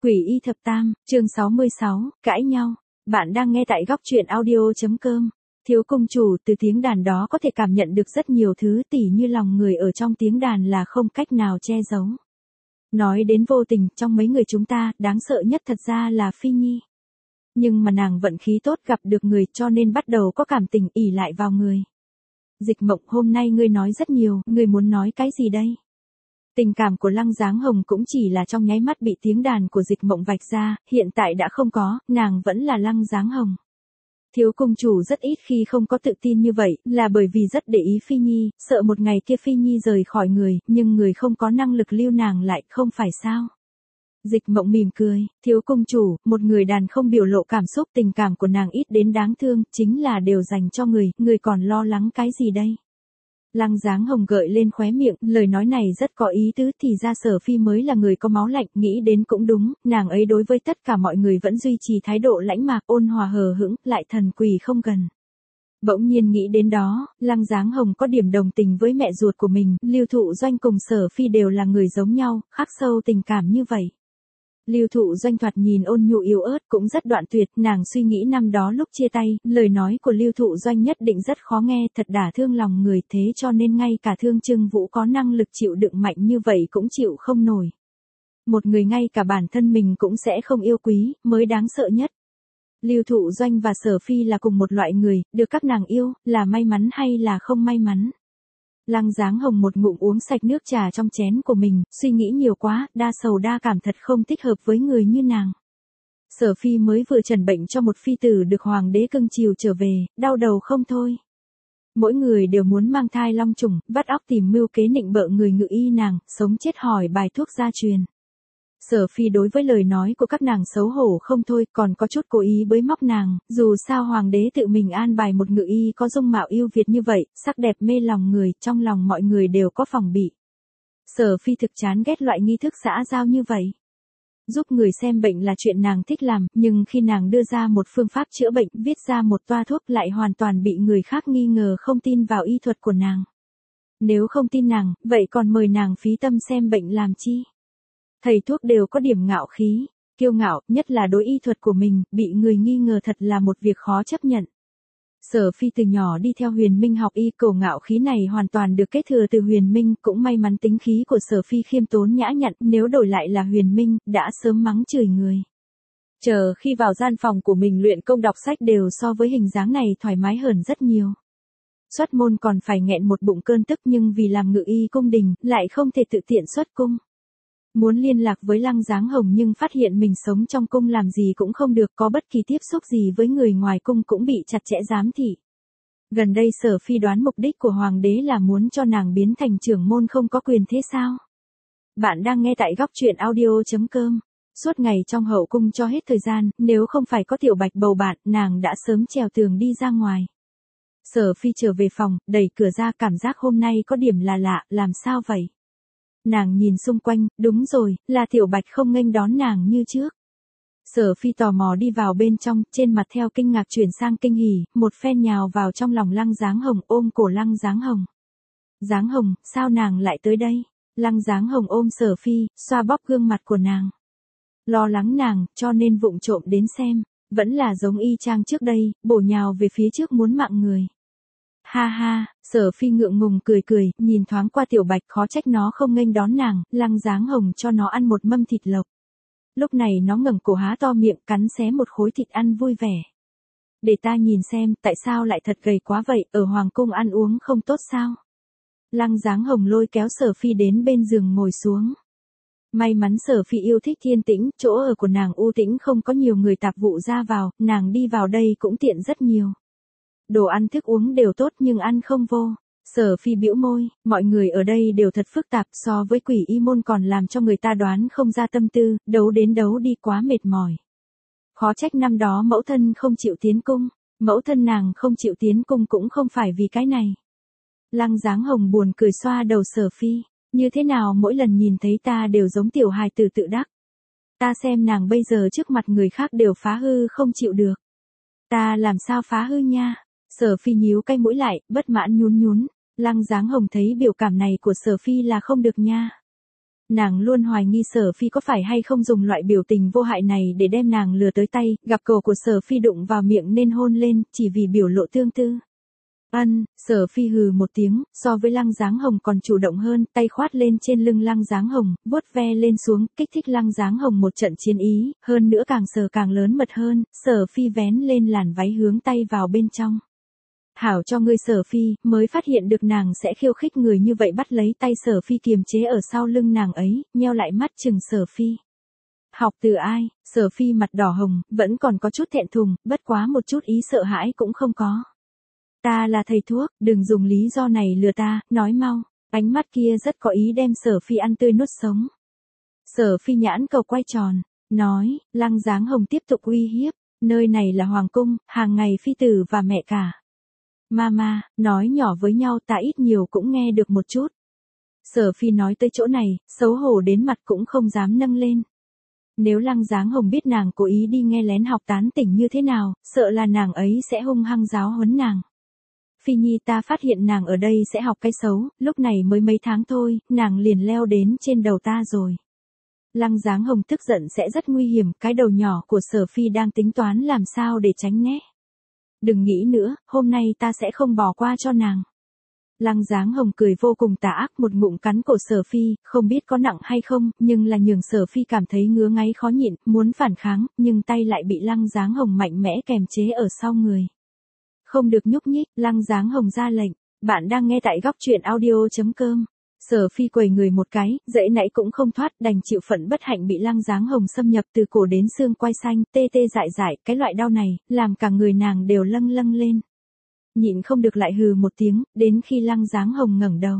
Quỷ y thập tam, chương 66, cãi nhau. Bạn đang nghe tại góc truyện audio.com. Thiếu công chủ, từ tiếng đàn đó có thể cảm nhận được rất nhiều thứ, tỉ như lòng người ở trong tiếng đàn là không cách nào che giấu. Nói đến vô tình, trong mấy người chúng ta, đáng sợ nhất thật ra là Phi Nhi. Nhưng mà nàng vận khí tốt gặp được người cho nên bắt đầu có cảm tình ỷ lại vào người. Dịch Mộng, hôm nay ngươi nói rất nhiều, ngươi muốn nói cái gì đây? Tình cảm của Lăng Dáng Hồng cũng chỉ là trong nháy mắt bị tiếng đàn của Dịch Mộng vạch ra, hiện tại đã không có, nàng vẫn là Lăng Dáng Hồng. Thiếu công chủ rất ít khi không có tự tin như vậy, là bởi vì rất để ý Phi Nhi, sợ một ngày kia Phi Nhi rời khỏi người, nhưng người không có năng lực lưu nàng lại, không phải sao? Dịch Mộng mỉm cười, thiếu công chủ, một người đàn không biểu lộ cảm xúc, tình cảm của nàng ít đến đáng thương, chính là đều dành cho người còn lo lắng cái gì đây? Lăng Dáng Hồng gợi lên khóe miệng, lời nói này rất có ý tứ, thì ra Sở Phi mới là người có máu lạnh, nghĩ đến cũng đúng, nàng ấy đối với tất cả mọi người vẫn duy trì thái độ lãnh mạc, ôn hòa hờ hững, lại thần quỳ không gần. Bỗng nhiên nghĩ đến đó, Lăng Dáng Hồng có điểm đồng tình với mẹ ruột của mình, Lưu Thụ Doanh cùng Sở Phi đều là người giống nhau, khắc sâu tình cảm như vậy. Lưu Thụ Doanh thoạt nhìn ôn nhu yếu ớt cũng rất đoạn tuyệt, nàng suy nghĩ năm đó lúc chia tay, lời nói của Lưu Thụ Doanh nhất định rất khó nghe, thật đả thương lòng người, thế cho nên ngay cả Thương Trưng Vũ có năng lực chịu đựng mạnh như vậy cũng chịu không nổi. Một người ngay cả bản thân mình cũng sẽ không yêu quý, mới đáng sợ nhất. Lưu Thụ Doanh và Sở Phi là cùng một loại người, được các nàng yêu, là may mắn hay là không may mắn? Lăng Dáng Hồng một ngụm uống sạch nước trà trong chén của mình, suy nghĩ nhiều quá, đa sầu đa cảm thật không thích hợp với người như nàng. Sở Phi mới vừa trần bệnh cho một phi tử được hoàng đế cưng chiều trở về, đau đầu không thôi. Mỗi người đều muốn mang thai long trùng, vắt óc tìm mưu kế nịnh bợ người ngự y nàng, sống chết hỏi bài thuốc gia truyền. Sở Phi đối với lời nói của các nàng xấu hổ không thôi, còn có chút cố ý bới móc nàng, dù sao hoàng đế tự mình an bài một ngự y có dung mạo yêu Việt như vậy, sắc đẹp mê lòng người, trong lòng mọi người đều có phòng bị. Sở Phi thực chán ghét loại nghi thức xã giao như vậy. Giúp người xem bệnh là chuyện nàng thích làm, nhưng khi nàng đưa ra một phương pháp chữa bệnh, viết ra một toa thuốc lại hoàn toàn bị người khác nghi ngờ không tin vào y thuật của nàng. Nếu không tin nàng, vậy còn mời nàng phí tâm xem bệnh làm chi? Thầy thuốc đều có điểm ngạo khí, kiêu ngạo, nhất là đối y thuật của mình, bị người nghi ngờ thật là một việc khó chấp nhận. Sở Phi từ nhỏ đi theo Huyền Minh học y, cổ ngạo khí này hoàn toàn được kế thừa từ Huyền Minh, cũng may mắn tính khí của Sở Phi khiêm tốn nhã nhặn, nếu đổi lại là Huyền Minh, đã sớm mắng chửi người. Chờ khi vào gian phòng của mình luyện công đọc sách đều so với hình dáng này thoải mái hơn rất nhiều. Xuất môn còn phải nghẹn một bụng cơn tức, nhưng vì làm ngự y cung đình, lại không thể tự tiện xuất cung. Muốn liên lạc với Lăng Dáng Hồng nhưng phát hiện mình sống trong cung làm gì cũng không được, có bất kỳ tiếp xúc gì với người ngoài cung cũng bị chặt chẽ giám thị. Gần đây Sở Phi đoán mục đích của hoàng đế là muốn cho nàng biến thành trưởng môn không có quyền thế sao? Bạn đang nghe tại góc truyện audio.com. Suốt ngày trong hậu cung cho hết thời gian, nếu không phải có Tiểu Bạch bầu bạn, nàng đã sớm trèo tường đi ra ngoài. Sở Phi trở về phòng, đẩy cửa ra, cảm giác hôm nay có điểm là lạ, làm sao vậy? Nàng nhìn xung quanh, đúng rồi, là Tiểu Bạch không nghênh đón nàng như trước. Sở Phi tò mò đi vào bên trong, trên mặt theo kinh ngạc chuyển sang kinh hỉ, một phen nhào vào trong lòng Lăng Dáng Hồng, ôm cổ Lăng Dáng Hồng. Dáng Hồng, sao nàng lại tới đây? Lăng Dáng Hồng ôm Sở Phi, xoa bóp gương mặt của nàng. Lo lắng nàng, cho nên vụng trộm đến xem, vẫn là giống y chang trước đây, bổ nhào về phía trước muốn mạng người. Ha ha, Sở Phi ngượng ngùng cười cười, nhìn thoáng qua Tiểu Bạch, khó trách nó không nghênh đón nàng, Lăng Dáng Hồng cho nó ăn một mâm thịt lộc. Lúc này nó ngẩng cổ há to miệng, cắn xé một khối thịt ăn vui vẻ. Để ta nhìn xem, tại sao lại thật gầy quá vậy, ở hoàng cung ăn uống không tốt sao? Lăng Dáng Hồng lôi kéo Sở Phi đến bên giường ngồi xuống. May mắn Sở Phi yêu thích thiên tĩnh, chỗ ở của nàng u tĩnh không có nhiều người tạp vụ ra vào, nàng đi vào đây cũng tiện rất nhiều. Đồ ăn thức uống đều tốt nhưng ăn không vô. Sở Phi bĩu môi, mọi người ở đây đều thật phức tạp, so với Quỷ Y môn còn làm cho người ta đoán không ra tâm tư, đấu đến đấu đi quá mệt mỏi. Khó trách năm đó mẫu thân không chịu tiến cung, mẫu thân nàng không chịu tiến cung cũng không phải vì cái này. Lăng Dáng Hồng buồn cười xoa đầu Sở Phi, như thế nào mỗi lần nhìn thấy ta đều giống tiểu hài tử tự đắc. Ta xem nàng bây giờ trước mặt người khác đều phá hư không chịu được. Ta làm sao phá hư nha? Sở Phi nhíu cái mũi lại, bất mãn nhún nhún. Lăng Dáng Hồng thấy biểu cảm này của Sở Phi là không được nha. Nàng luôn hoài nghi Sở Phi có phải hay không dùng loại biểu tình vô hại này để đem nàng lừa tới tay, gặp cổ của Sở Phi đụng vào miệng nên hôn lên, chỉ vì biểu lộ tương tư. Sở Phi hừ một tiếng, so với Lăng Dáng Hồng còn chủ động hơn, tay khoát lên trên lưng Lăng Dáng Hồng, vuốt ve lên xuống, kích thích Lăng Dáng Hồng một trận chiến ý, hơn nữa càng sờ càng lớn mật hơn, Sở Phi vén lên làn váy hướng tay vào bên trong. Hảo cho ngươi Sở Phi, mới phát hiện được nàng sẽ khiêu khích người như vậy, bắt lấy tay Sở Phi kiềm chế ở sau lưng nàng ấy, nheo lại mắt chừng Sở Phi. Học từ ai? Sở Phi mặt đỏ hồng, vẫn còn có chút thẹn thùng, bất quá một chút ý sợ hãi cũng không có. Ta là thầy thuốc, đừng dùng lý do này lừa ta, nói mau. Ánh mắt kia rất có ý đem Sở Phi ăn tươi nuốt sống. Sở Phi nhãn cầu quay tròn, nói, Lăng Dáng Hồng tiếp tục uy hiếp, nơi này là hoàng cung, hàng ngày phi tử và mẹ cả. Mama, nói nhỏ với nhau ta ít nhiều cũng nghe được một chút. Sở Phi nói tới chỗ này, xấu hổ đến mặt cũng không dám nâng lên. Nếu Lăng Dáng Hồng biết nàng cố ý đi nghe lén học tán tỉnh như thế nào, sợ là nàng ấy sẽ hung hăng giáo huấn nàng. Phi Nhi, ta phát hiện nàng ở đây sẽ học cái xấu, lúc này mới mấy tháng thôi, nàng liền leo đến trên đầu ta rồi. Lăng Dáng Hồng tức giận sẽ rất nguy hiểm, cái đầu nhỏ của Sở Phi đang tính toán làm sao để tránh né. Đừng nghĩ nữa, hôm nay ta sẽ không bỏ qua cho nàng. Lăng Dáng Hồng cười vô cùng tà ác, một ngụm cắn cổ Sở Phi, không biết có nặng hay không, nhưng là nhường Sở Phi cảm thấy ngứa ngáy khó nhịn, muốn phản kháng, nhưng tay lại bị Lăng Dáng Hồng mạnh mẽ kềm chế ở sau người. Không được nhúc nhích, Lăng Dáng Hồng ra lệnh. Bạn đang nghe tại góc truyện audio.com. Sở Phi quẩy người một cái, dãy nãy cũng không thoát, đành chịu phận bất hạnh bị Lăng Dáng Hồng xâm nhập từ cổ đến xương quai xanh, tê tê dại dại, cái loại đau này, làm cả người nàng đều lâng lâng lên. Nhịn không được lại hừ một tiếng, đến khi Lăng Dáng Hồng ngẩng đầu.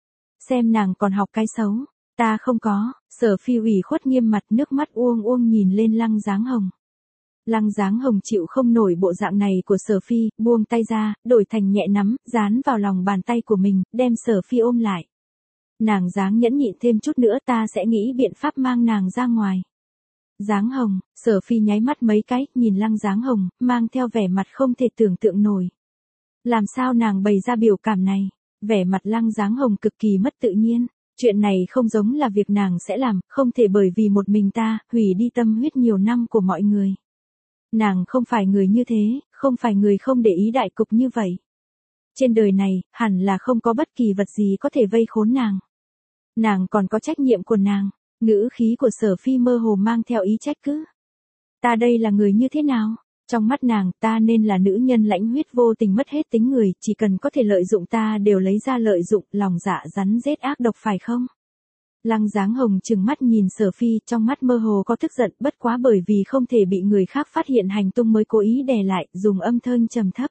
Xem nàng còn học cái xấu, ta không có, Sở Phi ủy khuất nghiêm mặt, nước mắt uông uông nhìn lên Lăng Dáng Hồng. Lăng Dáng Hồng chịu không nổi bộ dạng này của Sở Phi, buông tay ra, đổi thành nhẹ nắm, dán vào lòng bàn tay của mình, đem Sở Phi ôm lại. Nàng dáng nhẫn nhịn thêm chút nữa, ta sẽ nghĩ biện pháp mang nàng ra ngoài. Dáng Hồng, Sở Phi nháy mắt mấy cái, nhìn Lăng Dáng Hồng, mang theo vẻ mặt không thể tưởng tượng nổi. Làm sao nàng bày ra biểu cảm này? Vẻ mặt Lăng Dáng Hồng cực kỳ mất tự nhiên. Chuyện này không giống là việc nàng sẽ làm, không thể bởi vì một mình ta, hủy đi tâm huyết nhiều năm của mọi người. Nàng không phải người như thế, không phải người không để ý đại cục như vậy. Trên đời này, hẳn là không có bất kỳ vật gì có thể vây khốn nàng. Nàng còn có trách nhiệm của nàng. Ngữ khí của Sở Phi mơ hồ mang theo ý trách cứ. Ta đây là người như thế nào? Trong mắt nàng, ta nên là nữ nhân lãnh huyết vô tình mất hết tính người, chỉ cần có thể lợi dụng ta đều lấy ra lợi dụng, lòng dạ rắn rết ác độc phải không? Lăng Dáng Hồng trừng mắt nhìn Sở Phi, trong mắt mơ hồ có tức giận, bất quá bởi vì không thể bị người khác phát hiện hành tung mới cố ý đè lại, dùng âm thanh trầm thấp.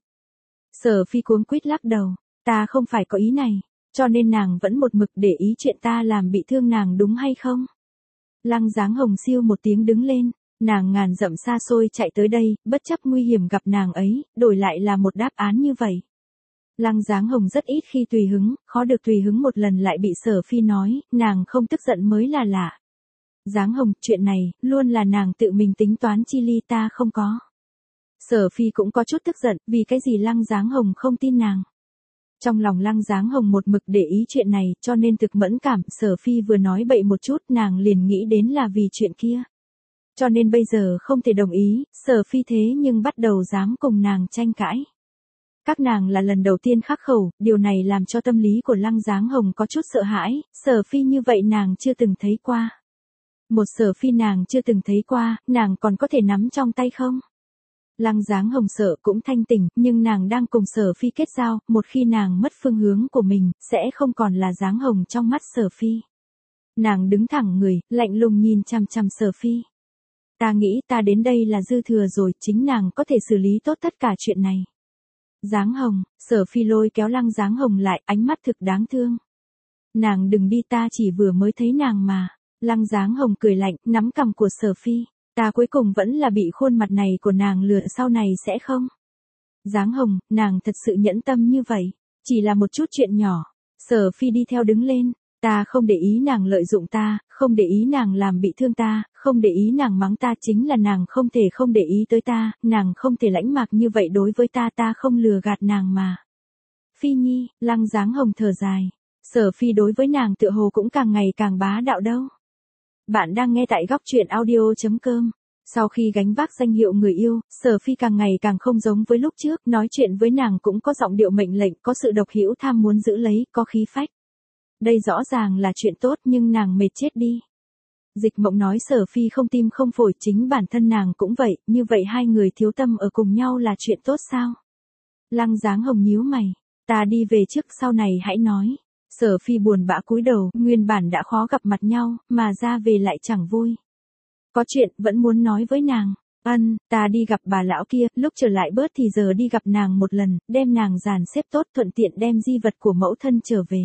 Sở Phi cuống quýt lắc đầu, ta không phải có ý này, cho nên nàng vẫn một mực để ý chuyện ta làm bị thương nàng đúng hay không? Lăng Dáng Hồng siêu một tiếng đứng lên, nàng ngàn dặm xa xôi chạy tới đây, bất chấp nguy hiểm gặp nàng ấy, đổi lại là một đáp án như vậy. Lăng Dáng Hồng rất ít khi tùy hứng, khó được tùy hứng một lần lại bị Sở Phi nói, nàng không tức giận mới là lạ. Dáng Hồng, chuyện này, luôn là nàng tự mình tính toán chi ly, ta không có. Sở Phi cũng có chút tức giận, vì cái gì Lăng Dáng Hồng không tin nàng. Trong lòng Lăng Dáng Hồng một mực để ý chuyện này, cho nên thực mẫn cảm, Sở Phi vừa nói bậy một chút, nàng liền nghĩ đến là vì chuyện kia. Cho nên bây giờ không thể đồng ý, Sở Phi thế nhưng bắt đầu dám cùng nàng tranh cãi. Các nàng là lần đầu tiên khắc khẩu, điều này làm cho tâm lý của Lăng Dáng Hồng có chút sợ hãi, Sở Phi như vậy nàng chưa từng thấy qua. Một Sở Phi nàng chưa từng thấy qua, nàng còn có thể nắm trong tay không? Lăng Dáng Hồng sợ cũng thanh tỉnh, nhưng nàng đang cùng Sở Phi kết giao, một khi nàng mất phương hướng của mình, sẽ không còn là Dáng Hồng trong mắt Sở Phi. Nàng đứng thẳng người, lạnh lùng nhìn chằm chằm Sở Phi. Ta nghĩ ta đến đây là dư thừa rồi, chính nàng có thể xử lý tốt tất cả chuyện này. Dáng Hồng, Sở Phi lôi kéo Lăng Dáng Hồng lại, ánh mắt thực đáng thương. Nàng đừng đi, ta chỉ vừa mới thấy nàng mà. Lăng Dáng Hồng cười lạnh, nắm cằm của Sở Phi. Ta cuối cùng vẫn là bị khuôn mặt này của nàng lừa, sau này sẽ không? Dáng Hồng, nàng thật sự nhẫn tâm như vậy. Chỉ là một chút chuyện nhỏ. Sở Phi đi theo đứng lên. Ta không để ý nàng lợi dụng ta, không để ý nàng làm bị thương ta, không để ý nàng mắng ta, chính là nàng không thể không để ý tới ta, nàng không thể lãnh mạc như vậy đối với ta, ta không lừa gạt nàng mà. Phi Nhi, Lăng Dáng Hồng thở dài. Sở Phi đối với nàng tựa hồ cũng càng ngày càng bá đạo đâu. Bạn đang nghe tại góc truyện audio.com. Sau khi gánh vác danh hiệu người yêu, Sở Phi càng ngày càng không giống với lúc trước, nói chuyện với nàng cũng có giọng điệu mệnh lệnh, có sự độc hữu tham muốn giữ lấy, có khí phách. Đây rõ ràng là chuyện tốt nhưng nàng mệt chết đi. Dịch Mộng nói Sở Phi không tim không phổi, chính bản thân nàng cũng vậy, như vậy hai người thiếu tâm ở cùng nhau là chuyện tốt sao? Lăng Dáng Hồng nhíu mày, ta đi về trước, sau này hãy nói. Sở Phi buồn bã cúi đầu, nguyên bản đã khó gặp mặt nhau, mà ra về lại chẳng vui. Có chuyện, vẫn muốn nói với nàng. Ta đi gặp bà lão kia, lúc trở lại bớt thì giờ đi gặp nàng một lần, đem nàng dàn xếp tốt thuận tiện đem di vật của mẫu thân trở về.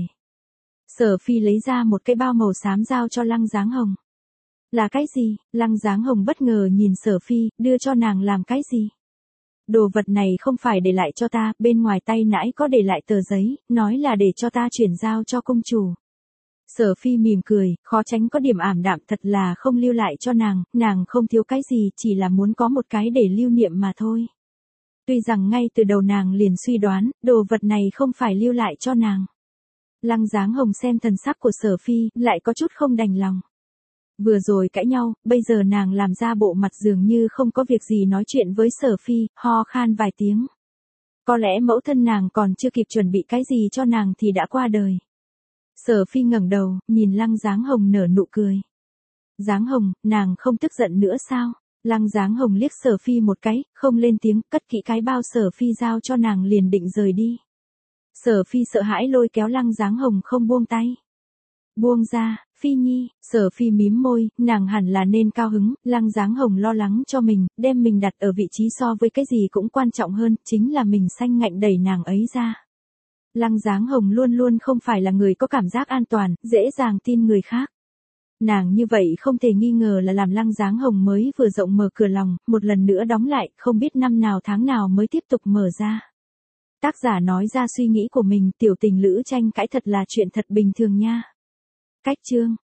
Sở Phi lấy ra một cái bao màu xám giao cho Lăng Dáng Hồng. Là cái gì? Lăng Dáng Hồng bất ngờ nhìn Sở Phi, đưa cho nàng làm cái gì? Đồ vật này không phải để lại cho ta, bên ngoài tay nãy có để lại tờ giấy, nói là để cho ta chuyển giao cho công chủ. Sở Phi mỉm cười, khó tránh có điểm ảm đạm, thật là không lưu lại cho nàng không thiếu cái gì, chỉ là muốn có một cái để lưu niệm mà thôi. Tuy rằng ngay từ đầu nàng liền suy đoán, đồ vật này không phải lưu lại cho nàng. Lăng Dáng Hồng xem thần sắc của Sở Phi, lại có chút không đành lòng. Vừa rồi cãi nhau, bây giờ nàng làm ra bộ mặt dường như không có việc gì nói chuyện với Sở Phi, ho khan vài tiếng. Có lẽ mẫu thân nàng còn chưa kịp chuẩn bị cái gì cho nàng thì đã qua đời. Sở Phi ngẩng đầu, nhìn Lăng Dáng Hồng nở nụ cười. Dáng Hồng, nàng không tức giận nữa sao? Lăng Dáng Hồng liếc Sở Phi một cái, không lên tiếng, cất kỹ cái bao Sở Phi giao cho nàng liền định rời đi. Sở Phi sợ hãi lôi kéo Lăng Dáng Hồng không buông tay. Buông ra, Phi Nhi. Sở Phi mím môi, nàng hẳn là nên cao hứng, Lăng Dáng Hồng lo lắng cho mình, đem mình đặt ở vị trí so với cái gì cũng quan trọng hơn, chính là mình xanh ngạnh đẩy nàng ấy ra. Lăng Dáng Hồng luôn luôn không phải là người có cảm giác an toàn, dễ dàng tin người khác. Nàng như vậy không thể nghi ngờ là làm Lăng Dáng Hồng mới vừa rộng mở cửa lòng, một lần nữa đóng lại, không biết năm nào tháng nào mới tiếp tục mở ra. Tác giả nói ra suy nghĩ của mình, tiểu tình lữ tranh cãi thật là chuyện thật bình thường nha. Cách chương